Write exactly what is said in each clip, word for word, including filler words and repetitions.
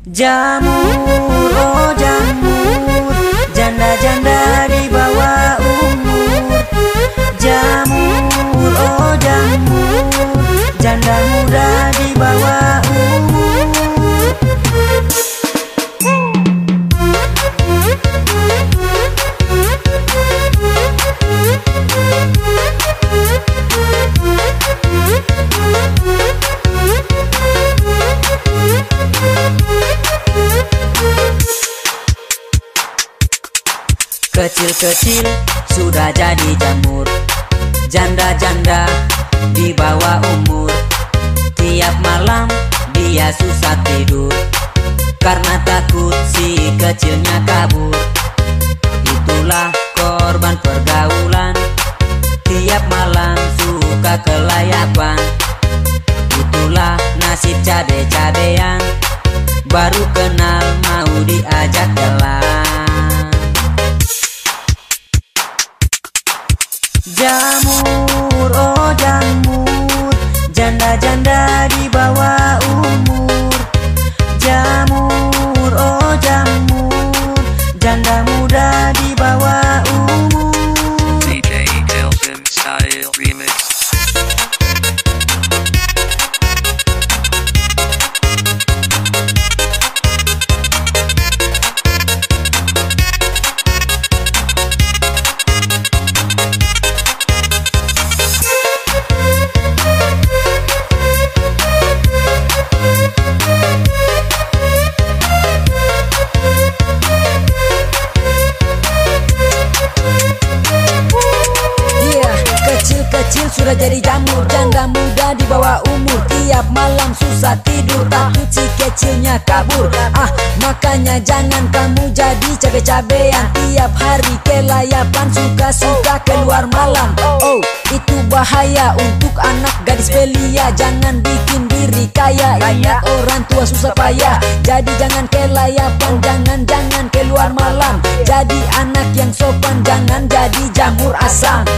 Jamur, oh jamur, janda-janda di bawah umur. Jamur, oh jamur, janda muda di bawah umur. Kecil-kecil sudah jadi jamur, janda-janda di bawah umur. Tiap malam dia susah tidur karena takut si kecilnya kabur. Itulah korban pergaulan, tiap malam suka kelayapan. Itulah nasib cabe-cabean, baru kenal mau diajak jalan. Jamur, oh jamur, janda-janda di bawah umur. Jamur, oh jamur, janda muda di bawah umur. D J Kelvin Style Remix. Kecil sudah jadi jamur, janda muda di bawah umur. Tiap malam susah tidur, takut si kecilnya kabur. Ah, makanya jangan kamu jadi cabe-cabean. Tiap hari kelayapan, suka-suka keluar malam. Oh, itu bahaya untuk anak gadis belia. Jangan bikin diri kaya, ingat orang tua susah payah. Jadi jangan kelayapan, jangan-jangan keluar malam. Jadi anak yang sopan, jangan jadi jamur asam.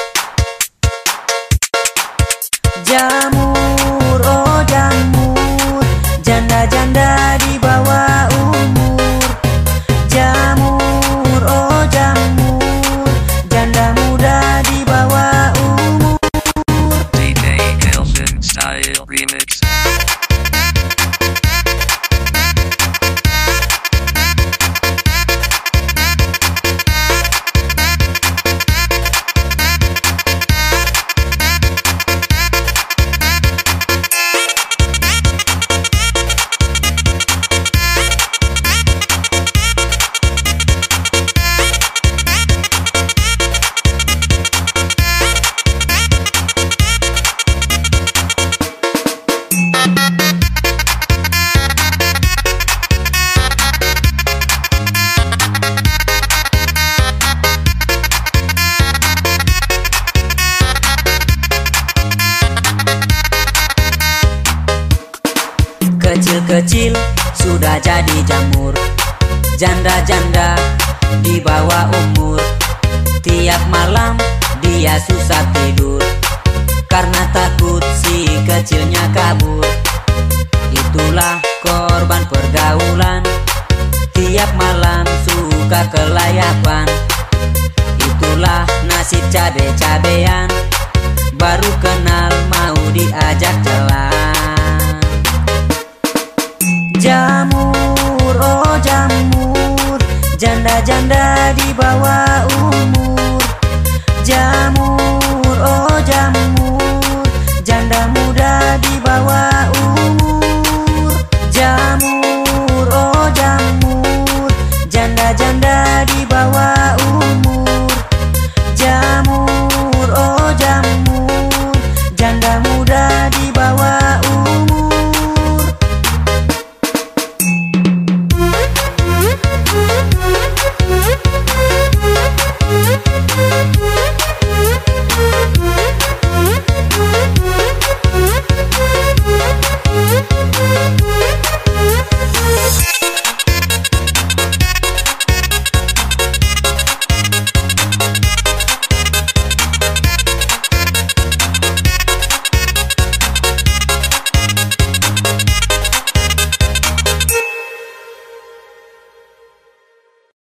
Jamur, oh jamur, janda-janda di bawah umur. Jamur, oh jamur, janda muda di bawah umur. D J Kelvin Style Remix. Kecil-kecil sudah jadi jamur, janda-janda di bawah umur. Tiap malam dia susah tidur karena takut si kecilnya kabur. Itulah korban pergaulan, tiap malam suka kelayapan. Itulah nasib cabe-cabean, baru kenal mau diajak jalan. Jamur, oh jamur, janda-janda di bawah